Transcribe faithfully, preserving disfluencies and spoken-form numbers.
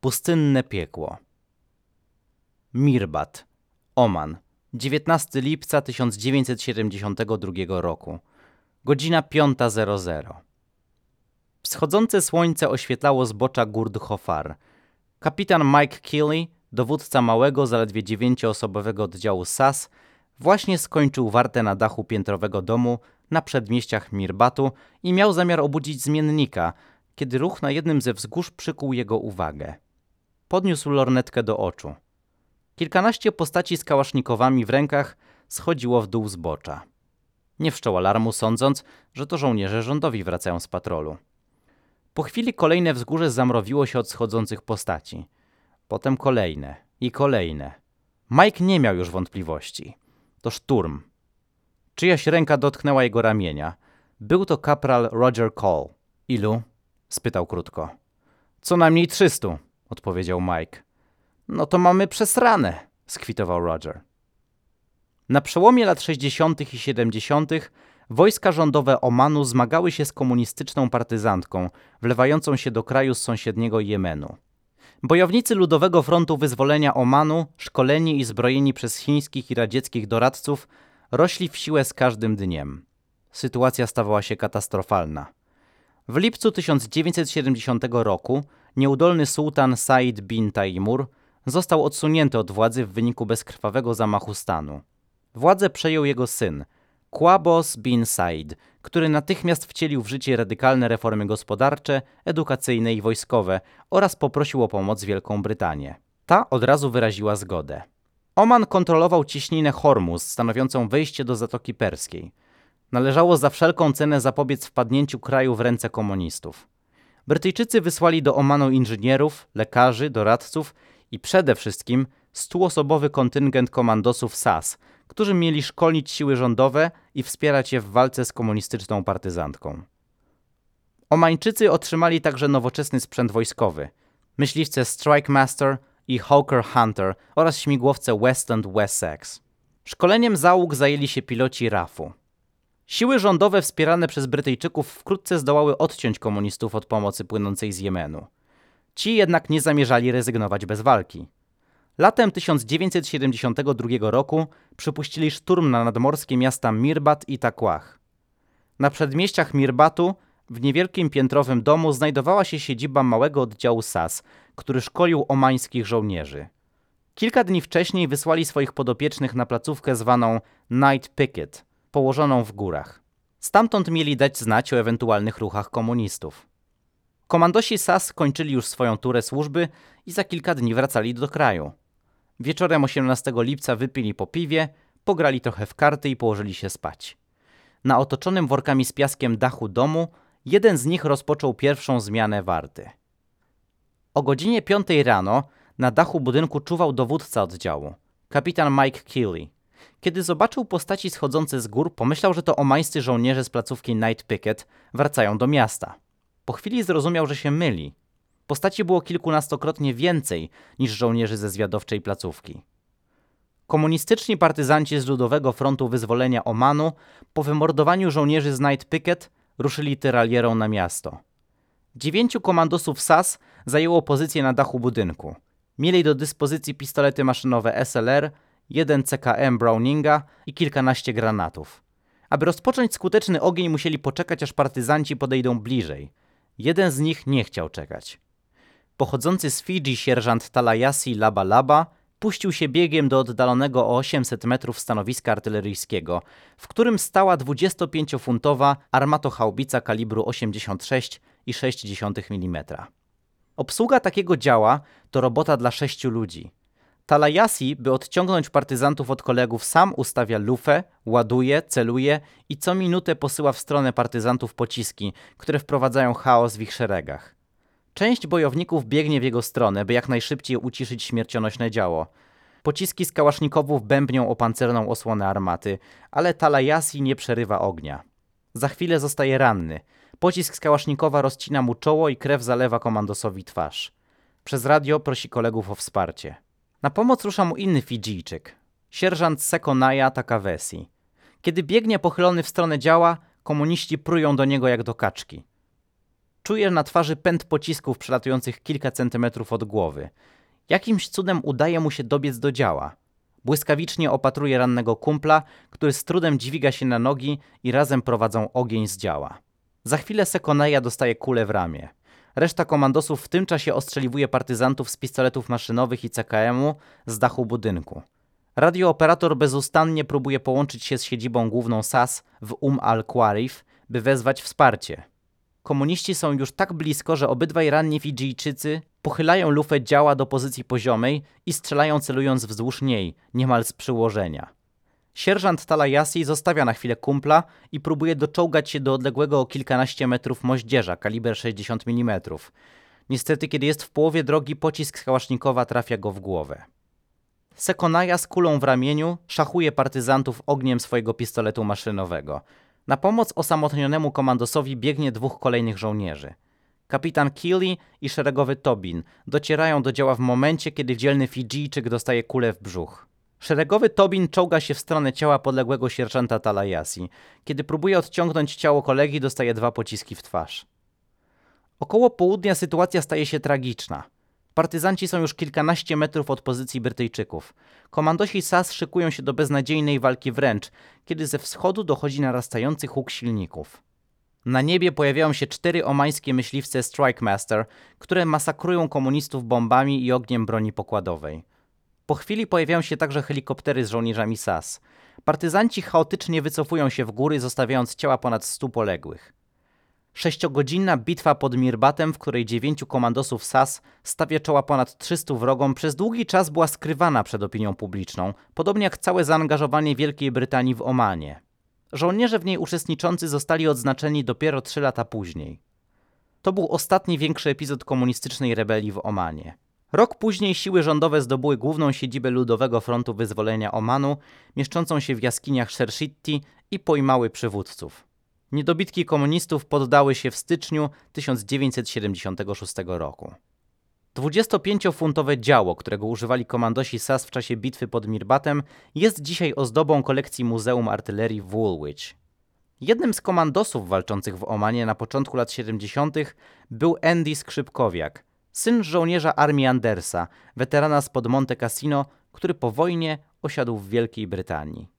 Pustynne piekło. Mirbat, Oman, dziewiętnastego lipca tysiąc dziewięćset siedemdziesiątego drugiego roku. Godzina piąta zero zero. Wschodzące słońce oświetlało zbocza gór Dhofar. Kapitan Mike Keeley, dowódca małego, zaledwie dziewięcioosobowego oddziału S A S, właśnie skończył wartę na dachu piętrowego domu na przedmieściach Mirbatu i miał zamiar obudzić zmiennika, kiedy ruch na jednym ze wzgórz przykuł jego uwagę. Podniósł lornetkę do oczu. Kilkanaście postaci z kałasznikowami w rękach schodziło w dół zbocza. Nie wszczął alarmu, sądząc, że to żołnierze rządowi wracają z patrolu. Po chwili kolejne wzgórze zamrowiło się od schodzących postaci. Potem kolejne i kolejne. Mike nie miał już wątpliwości. To szturm. Czyjaś ręka dotknęła jego ramienia. Był to kapral Roger Cole. Ilu? Spytał krótko. Co najmniej trzystu, odpowiedział Mike. No to mamy przesrane, skwitował Roger. Na przełomie lat sześćdziesiątych i siedemdziesiątych wojska rządowe Omanu zmagały się z komunistyczną partyzantką, wlewającą się do kraju z sąsiedniego Jemenu. Bojownicy Ludowego Frontu Wyzwolenia Omanu, szkoleni i zbrojeni przez chińskich i radzieckich doradców, rośli w siłę z każdym dniem. Sytuacja stawała się katastrofalna. W lipcu tysiąc dziewięćset siedemdziesiątego roku nieudolny sułtan Said bin Taimur został odsunięty od władzy w wyniku bezkrwawego zamachu stanu. Władzę przejął jego syn, Qaboos bin Said, który natychmiast wcielił w życie radykalne reformy gospodarcze, edukacyjne i wojskowe oraz poprosił o pomoc Wielką Brytanię. Ta od razu wyraziła zgodę. Oman kontrolował cieśninę Hormuz, stanowiącą wejście do Zatoki Perskiej. Należało za wszelką cenę zapobiec wpadnięciu kraju w ręce komunistów. Brytyjczycy wysłali do Omanu inżynierów, lekarzy, doradców i przede wszystkim stuosobowy kontyngent komandosów S A S, którzy mieli szkolić siły rządowe i wspierać je w walce z komunistyczną partyzantką. Omańczycy otrzymali także nowoczesny sprzęt wojskowy, myśliwce Strike Master i Hawker Hunter oraz śmigłowce West and Wessex. Szkoleniem załóg zajęli się piloci R A F-u. Siły rządowe wspierane przez Brytyjczyków wkrótce zdołały odciąć komunistów od pomocy płynącej z Jemenu. Ci jednak nie zamierzali rezygnować bez walki. Latem tysiąc dziewięćset siedemdziesiątego drugiego roku przypuścili szturm na nadmorskie miasta Mirbat i Taqwah. Na przedmieściach Mirbatu w niewielkim piętrowym domu znajdowała się siedziba małego oddziału S A S, który szkolił omańskich żołnierzy. Kilka dni wcześniej wysłali swoich podopiecznych na placówkę zwaną Night Picket, położoną w górach. Stamtąd mieli dać znać o ewentualnych ruchach komunistów. Komandosi S A S kończyli już swoją turę służby i za kilka dni wracali do kraju. Wieczorem osiemnastego lipca wypili po piwie, pograli trochę w karty i położyli się spać. Na otoczonym workami z piaskiem dachu domu jeden z nich rozpoczął pierwszą zmianę warty. O godzinie piątej rano na dachu budynku czuwał dowódca oddziału, kapitan Mike Keeley. Kiedy zobaczył postaci schodzące z gór, pomyślał, że to omańscy żołnierze z placówki Night Picket wracają do miasta. Po chwili zrozumiał, że się myli. Postaci było kilkunastokrotnie więcej niż żołnierzy ze zwiadowczej placówki. Komunistyczni partyzanci z Ludowego Frontu Wyzwolenia Omanu po wymordowaniu żołnierzy z Night Picket ruszyli tyralierą na miasto. Dziewięciu komandosów S A S zajęło pozycję na dachu budynku. Mieli do dyspozycji pistolety maszynowe S L R, jeden C K M Browninga i kilkanaście granatów. Aby rozpocząć skuteczny ogień, musieli poczekać, aż partyzanci podejdą bliżej. Jeden z nich nie chciał czekać. Pochodzący z Fidżi sierżant Talayasi Laba Laba puścił się biegiem do oddalonego o osiemset metrów stanowiska artyleryjskiego, w którym stała dwudziestopięciofuntowa armatochaubica kalibru osiemdziesiąt sześć i sześć dziesiątych milimetra. Obsługa takiego działa to robota dla sześciu ludzi. Talayasi, by odciągnąć partyzantów od kolegów, sam ustawia lufę, ładuje, celuje i co minutę posyła w stronę partyzantów pociski, które wprowadzają chaos w ich szeregach. Część bojowników biegnie w jego stronę, by jak najszybciej uciszyć śmiercionośne działo. Pociski z kałasznikowów bębnią o pancerną osłonę armaty, ale Talayasi nie przerywa ognia. Za chwilę zostaje ranny. Pocisk z kałasznikowa rozcina mu czoło i krew zalewa komandosowi twarz. Przez radio prosi kolegów o wsparcie. Na pomoc rusza mu inny Fidżijczyk, sierżant Sekonaya Takawesi. Kiedy biegnie pochylony w stronę działa, komuniści prują do niego jak do kaczki. Czuje na twarzy pęd pocisków przelatujących kilka centymetrów od głowy. Jakimś cudem udaje mu się dobiec do działa. Błyskawicznie opatruje rannego kumpla, który z trudem dźwiga się na nogi i razem prowadzą ogień z działa. Za chwilę Sekoneja dostaje kulę w ramię. Reszta komandosów w tym czasie ostrzeliwuje partyzantów z pistoletów maszynowych i C K M-u z dachu budynku. Radiooperator bezustannie próbuje połączyć się z siedzibą główną S A S w Umm al-Qwarif, by wezwać wsparcie. Komuniści są już tak blisko, że obydwaj ranni Fidżijczycy pochylają lufę działa do pozycji poziomej i strzelają celując wzdłuż niej, niemal z przyłożenia. Sierżant Talayasi zostawia na chwilę kumpla i próbuje doczołgać się do odległego o kilkanaście metrów moździerza kaliber sześćdziesiąt milimetrów. Niestety, kiedy jest w połowie drogi, pocisk z kałasznikowa trafia go w głowę. Sekoneja z kulą w ramieniu szachuje partyzantów ogniem swojego pistoletu maszynowego. Na pomoc osamotnionemu komandosowi biegnie dwóch kolejnych żołnierzy. Kapitan Keeley i szeregowy Tobin docierają do działa w momencie, kiedy dzielny Fidżijczyk dostaje kulę w brzuch. Szeregowy Tobin czołga się w stronę ciała podległego sierżanta Talayasi. Kiedy próbuje odciągnąć ciało kolegi, dostaje dwa pociski w twarz. Około południa sytuacja staje się tragiczna. Partyzanci są już kilkanaście metrów od pozycji Brytyjczyków. Komandosi S A S szykują się do beznadziejnej walki wręcz, kiedy ze wschodu dochodzi narastający huk silników. Na niebie pojawiają się cztery omańskie myśliwce Strike Master, które masakrują komunistów bombami i ogniem broni pokładowej. Po chwili pojawiają się także helikoptery z żołnierzami S A S. Partyzanci chaotycznie wycofują się w góry, zostawiając ciała ponad stu poległych. Sześciogodzinna bitwa pod Mirbatem, w której dziewięciu komandosów S A S stawia czoła ponad trzystu wrogom, przez długi czas była skrywana przed opinią publiczną, podobnie jak całe zaangażowanie Wielkiej Brytanii w Omanie. Żołnierze w niej uczestniczący zostali odznaczeni dopiero trzy lata później. To był ostatni większy epizod komunistycznej rebelii w Omanie. Rok później siły rządowe zdobyły główną siedzibę Ludowego Frontu Wyzwolenia Omanu, mieszczącą się w jaskiniach Shershiti, i pojmały przywódców. Niedobitki komunistów poddały się w styczniu tysiąc dziewięćset siedemdziesiątego szóstego roku. dwudziestopięciofuntowe działo, którego używali komandosi S A S w czasie bitwy pod Mirbatem, jest dzisiaj ozdobą kolekcji Muzeum Artylerii w Woolwich. Jednym z komandosów walczących w Omanie na początku lat siedemdziesiątych był Andy Skrzypkowiak, syn żołnierza armii Andersa, weterana spod Monte Cassino, który po wojnie osiadł w Wielkiej Brytanii.